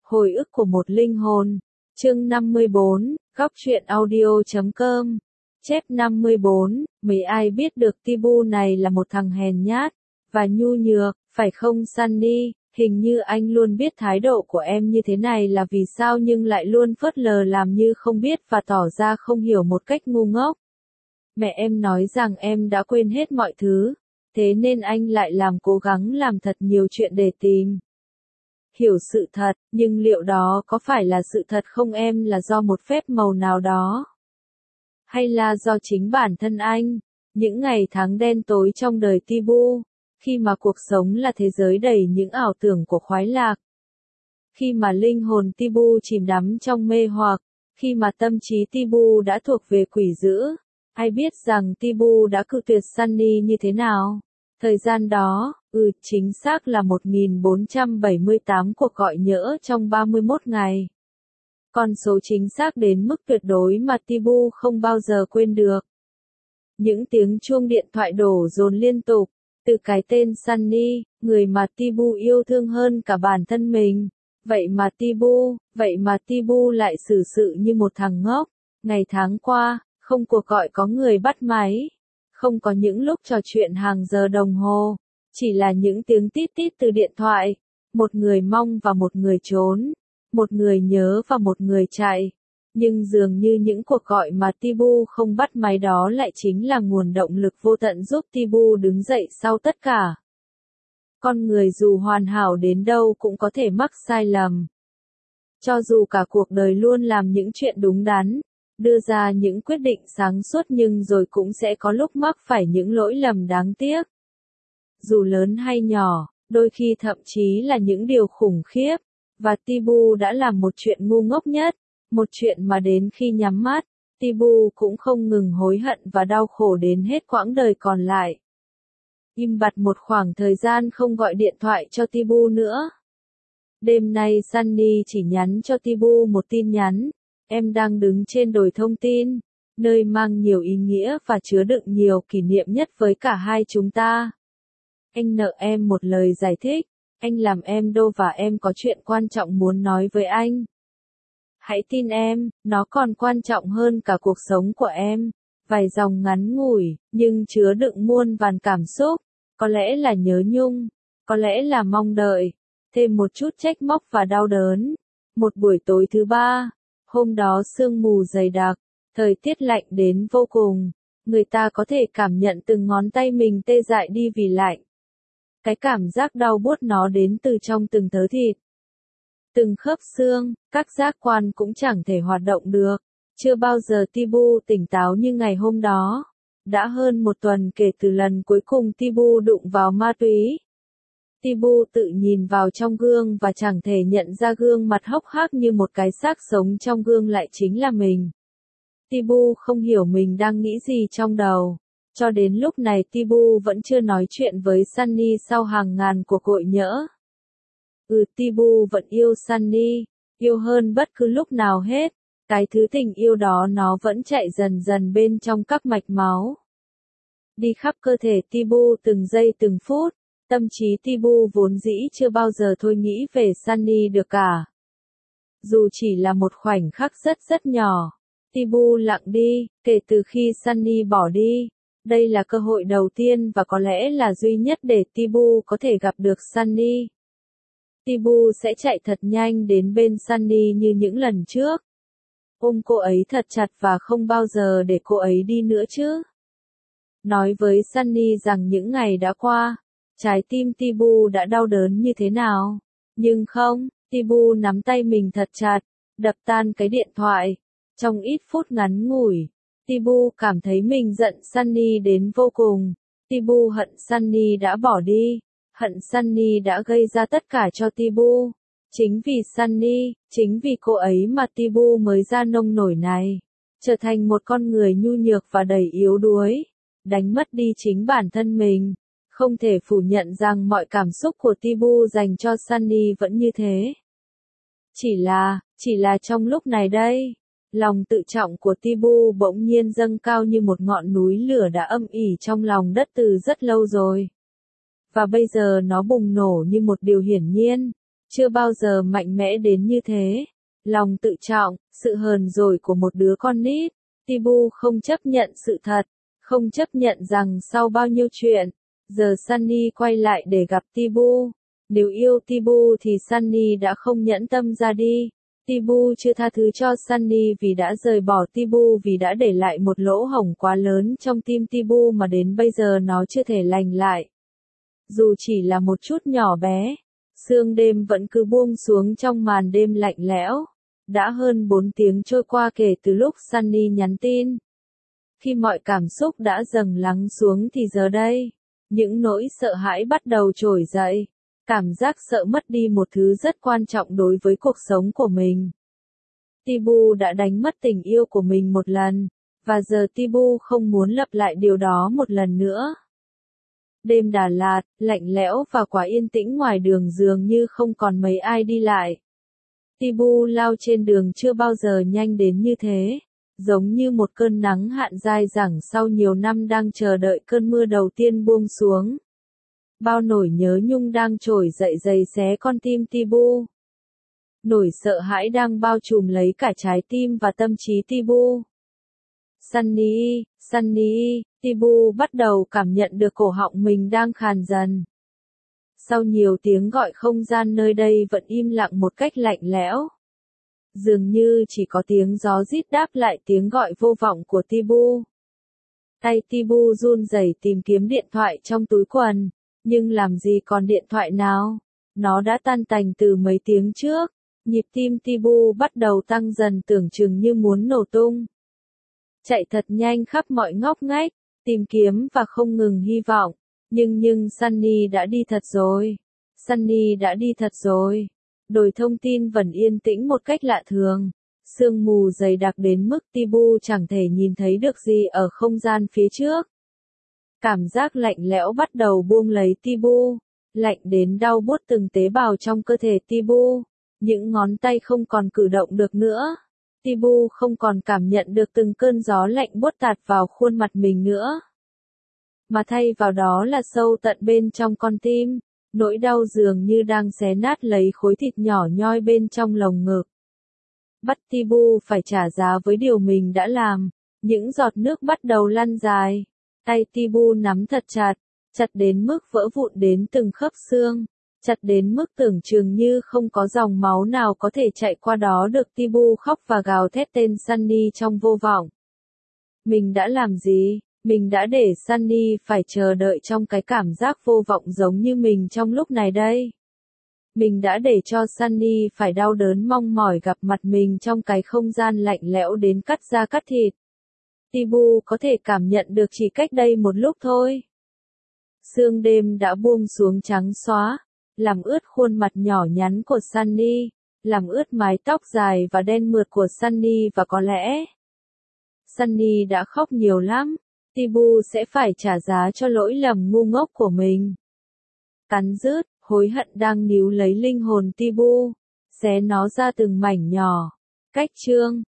Hồi ức của một linh hồn. Chương 54, góc truyện audio.com. Chép 54, mấy ai biết được Tibu này là một thằng hèn nhát và nhu nhược, phải không Sunny? Hình như anh luôn biết thái độ của em như thế này là vì sao nhưng lại luôn phớt lờ làm như không biết và tỏ ra không hiểu một cách ngu ngốc. Mẹ em nói rằng em đã quên hết mọi thứ, thế nên anh lại cố gắng làm thật nhiều chuyện để tìm hiểu sự thật, nhưng liệu đó có phải là sự thật không em, là do một phép màu nào đó? Hay là do chính bản thân anh? Những ngày tháng đen tối trong đời Tibu, khi mà cuộc sống là thế giới đầy những ảo tưởng của khoái lạc. Khi mà linh hồn Tibu chìm đắm trong mê hoặc, khi mà tâm trí Tibu đã thuộc về quỷ dữ, ai biết rằng Tibu đã cự tuyệt Sunny như thế nào? Thời gian đó, chính xác là 1478 cuộc gọi nhỡ trong 31 ngày. Con số chính xác đến mức tuyệt đối mà Tibu không bao giờ quên được. Những tiếng chuông điện thoại đổ dồn liên tục, từ cái tên Sunny, người mà Tibu yêu thương hơn cả bản thân mình. Vậy mà Tibu lại xử sự như một thằng ngốc. Ngày tháng qua, không cuộc gọi có người bắt máy. Không có những lúc trò chuyện hàng giờ đồng hồ, chỉ là những tiếng tít tít từ điện thoại, một người mong và một người trốn, một người nhớ và một người chạy. Nhưng dường như những cuộc gọi mà Tibu không bắt máy đó lại chính là nguồn động lực vô tận giúp Tibu đứng dậy sau tất cả. Con người dù hoàn hảo đến đâu cũng có thể mắc sai lầm. Cho dù cả cuộc đời luôn làm những chuyện đúng đắn, đưa ra những quyết định sáng suốt nhưng rồi cũng sẽ có lúc mắc phải những lỗi lầm đáng tiếc. Dù lớn hay nhỏ, đôi khi thậm chí là những điều khủng khiếp, và Tibu đã làm một chuyện ngu ngốc nhất, một chuyện mà đến khi nhắm mắt, Tibu cũng không ngừng hối hận và đau khổ đến hết quãng đời còn lại. Im bặt một khoảng thời gian không gọi điện thoại cho Tibu nữa. Đêm nay Sunny chỉ nhắn cho Tibu một tin nhắn. Em đang đứng trên đồi thông tin, nơi mang nhiều ý nghĩa và chứa đựng nhiều kỷ niệm nhất với cả hai chúng ta. Anh nợ em một lời giải thích, anh làm em đau và em có chuyện quan trọng muốn nói với anh. Hãy tin em, nó còn quan trọng hơn cả cuộc sống của em. Vài dòng ngắn ngủi, nhưng chứa đựng muôn vàn cảm xúc, có lẽ là nhớ nhung, có lẽ là mong đợi, thêm một chút trách móc và đau đớn. Một buổi tối thứ ba. Hôm đó sương mù dày đặc, thời tiết lạnh đến vô cùng, người ta có thể cảm nhận từng ngón tay mình tê dại đi vì lạnh. Cái cảm giác đau buốt nó đến từ trong từng thớ thịt, từng khớp xương, các giác quan cũng chẳng thể hoạt động được. Chưa bao giờ Tibu tỉnh táo như ngày hôm đó. Đã hơn một tuần kể từ lần cuối cùng Tibu đụng vào ma túy. Tibu tự nhìn vào trong gương và chẳng thể nhận ra gương mặt hốc hác như một cái xác sống trong gương lại chính là mình. Tibu không hiểu mình đang nghĩ gì trong đầu. Cho đến lúc này Tibu vẫn chưa nói chuyện với Sunny sau hàng ngàn cuộc gọi nhỡ. Tibu vẫn yêu Sunny, yêu hơn bất cứ lúc nào hết. Cái thứ tình yêu đó nó vẫn chạy dần dần bên trong các mạch máu, đi khắp cơ thể Tibu từng giây từng phút. Tâm trí Tibu vốn dĩ chưa bao giờ thôi nghĩ về Sunny được cả. Dù chỉ là một khoảnh khắc rất nhỏ, Tibu lặng đi, kể từ khi Sunny bỏ đi. Đây là cơ hội đầu tiên và có lẽ là duy nhất để Tibu có thể gặp được Sunny. Tibu sẽ chạy thật nhanh đến bên Sunny như những lần trước. Ôm cô ấy thật chặt và không bao giờ để cô ấy đi nữa chứ. Nói với Sunny rằng những ngày đã qua, trái tim Tibu đã đau đớn như thế nào. Nhưng không, Tibu nắm tay mình thật chặt, đập tan cái điện thoại. Trong ít phút ngắn ngủi, Tibu cảm thấy mình giận Sunny đến vô cùng. Tibu hận Sunny đã bỏ đi, hận Sunny đã gây ra tất cả cho Tibu. Chính vì Sunny, chính vì cô ấy mà Tibu mới ra nông nổi này. Trở thành một con người nhu nhược và đầy yếu đuối. Đánh mất đi chính bản thân mình. Không thể phủ nhận rằng mọi cảm xúc của Tibu dành cho Sunny vẫn như thế. Chỉ là trong lúc này đây, lòng tự trọng của Tibu bỗng nhiên dâng cao như một ngọn núi lửa đã âm ỉ trong lòng đất từ rất lâu rồi. Và bây giờ nó bùng nổ như một điều hiển nhiên. chưa bao giờ mạnh mẽ đến như thế. Lòng tự trọng, sự hờn dỗi của một đứa con nít. Tibu không chấp nhận sự thật, không chấp nhận rằng sau bao nhiêu chuyện, giờ Sunny quay lại để gặp Tibu. Nếu yêu Tibu thì Sunny đã không nhẫn tâm ra đi. Tibu chưa tha thứ cho Sunny vì đã rời bỏ Tibu, vì đã để lại một lỗ hổng quá lớn trong tim Tibu mà đến bây giờ nó chưa thể lành lại. Dù chỉ là một chút nhỏ bé, sương đêm vẫn cứ buông xuống trong màn đêm lạnh lẽo. Đã hơn 4 tiếng trôi qua kể từ lúc Sunny nhắn tin. Khi mọi cảm xúc đã dần lắng xuống thì giờ đây, những nỗi sợ hãi bắt đầu trỗi dậy. Cảm giác sợ mất đi một thứ rất quan trọng đối với cuộc sống của mình. Tibu đã đánh mất tình yêu của mình một lần, và giờ Tibu không muốn lặp lại điều đó một lần nữa. Đêm Đà Lạt, lạnh lẽo và quá yên tĩnh, ngoài đường dường như không còn mấy ai đi lại. Tibu lao trên đường chưa bao giờ nhanh đến như thế, giống như một cơn nắng hạn dai dẳng sau nhiều năm đang chờ đợi cơn mưa đầu tiên buông xuống. Bao nỗi nhớ nhung đang trỗi dậy giày xé con tim Tibu. Nỗi sợ hãi đang bao trùm lấy cả trái tim và tâm trí Tibu. Sunny, Sunny, Tibu bắt đầu cảm nhận được cổ họng mình đang khàn dần. Sau nhiều tiếng gọi, không gian nơi đây vẫn im lặng một cách lạnh lẽo. Dường như chỉ có tiếng gió rít đáp lại tiếng gọi vô vọng của Tibu. Tay Tibu run rẩy tìm kiếm điện thoại trong túi quần, nhưng làm gì còn điện thoại nào. Nó đã tan tành từ mấy tiếng trước. Nhịp tim Tibu bắt đầu tăng dần, tưởng chừng như muốn nổ tung. Chạy thật nhanh khắp mọi ngóc ngách, tìm kiếm và không ngừng hy vọng. Nhưng Sunny đã đi thật rồi. Sunny đã đi thật rồi. Đồi thông tin vẫn yên tĩnh một cách lạ thường. Sương mù dày đặc đến mức Tibu chẳng thể nhìn thấy được gì ở không gian phía trước. Cảm giác lạnh lẽo bắt đầu buông lấy Tibu. Lạnh đến đau buốt từng tế bào trong cơ thể Tibu. Những ngón tay không còn cử động được nữa. Tibu không còn cảm nhận được từng cơn gió lạnh buốt tạt vào khuôn mặt mình nữa. Mà thay vào đó là sâu tận bên trong con tim, nỗi đau dường như đang xé nát lấy khối thịt nhỏ nhoi bên trong lồng ngực. Bắt Tibu phải trả giá với điều mình đã làm, những giọt nước bắt đầu lăn dài. Tay Tibu nắm thật chặt, chặt đến mức vỡ vụn đến từng khớp xương, chặt đến mức tưởng chừng như không có dòng máu nào có thể chạy qua đó được. Tibu khóc và gào thét tên Sunny trong vô vọng. Mình đã làm gì? Mình đã để Sunny phải chờ đợi trong cái cảm giác vô vọng giống như mình trong lúc này đây. Mình đã để cho Sunny phải đau đớn mong mỏi gặp mặt mình trong cái không gian lạnh lẽo đến cắt da cắt thịt. Tibu có thể cảm nhận được chỉ cách đây một lúc thôi. Sương đêm đã buông xuống trắng xóa, làm ướt khuôn mặt nhỏ nhắn của Sunny, làm ướt mái tóc dài và đen mượt của Sunny, và có lẽ Sunny đã khóc nhiều lắm. Tibu sẽ phải trả giá cho lỗi lầm ngu ngốc của mình. Cắn rứt, hối hận đang níu lấy linh hồn Tibu, xé nó ra từng mảnh nhỏ. Cách chương